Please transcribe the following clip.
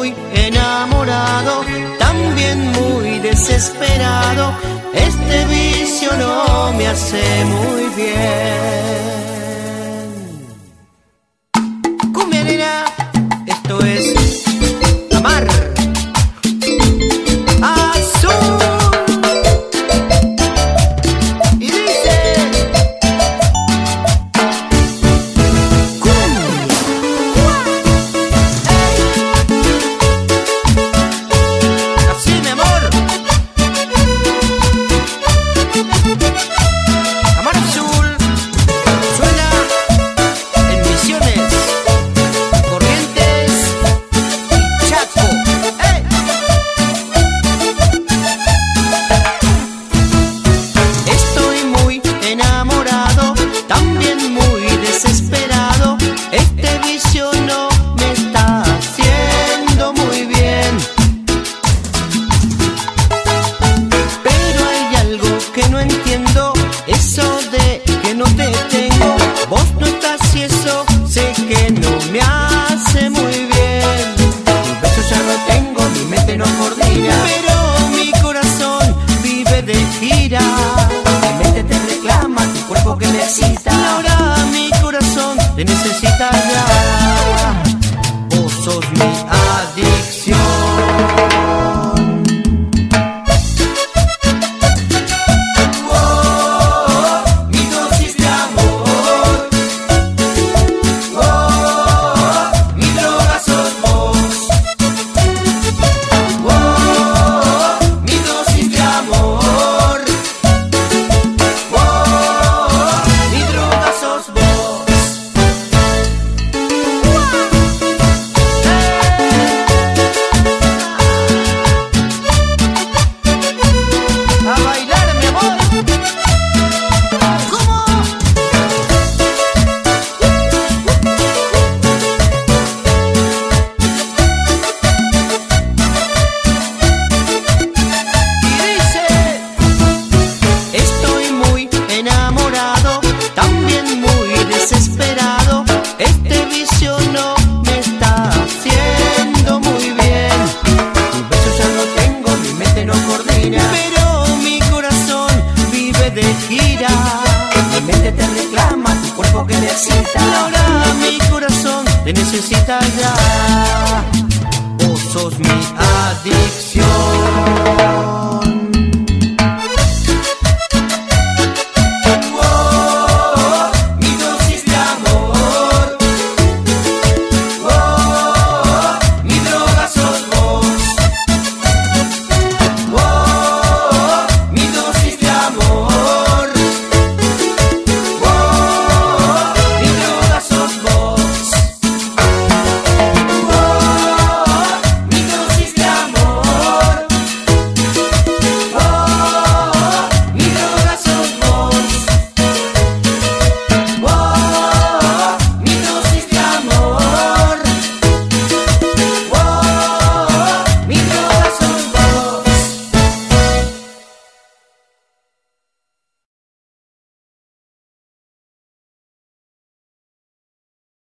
muy enamorado, también muy desesperado. Este vicio no me hace muy bien. Cumbia nena, esto es Amar. Te necesita ya, vos sos mi adicción. Mi dosis de amor, mi droga sos vos. Mi dosis de amor, mi droga sos vos. Mi mente te reclama, tu cuerpo que me excita. Y ahora mi corazón te necesita ya. Vos sos mi adicción.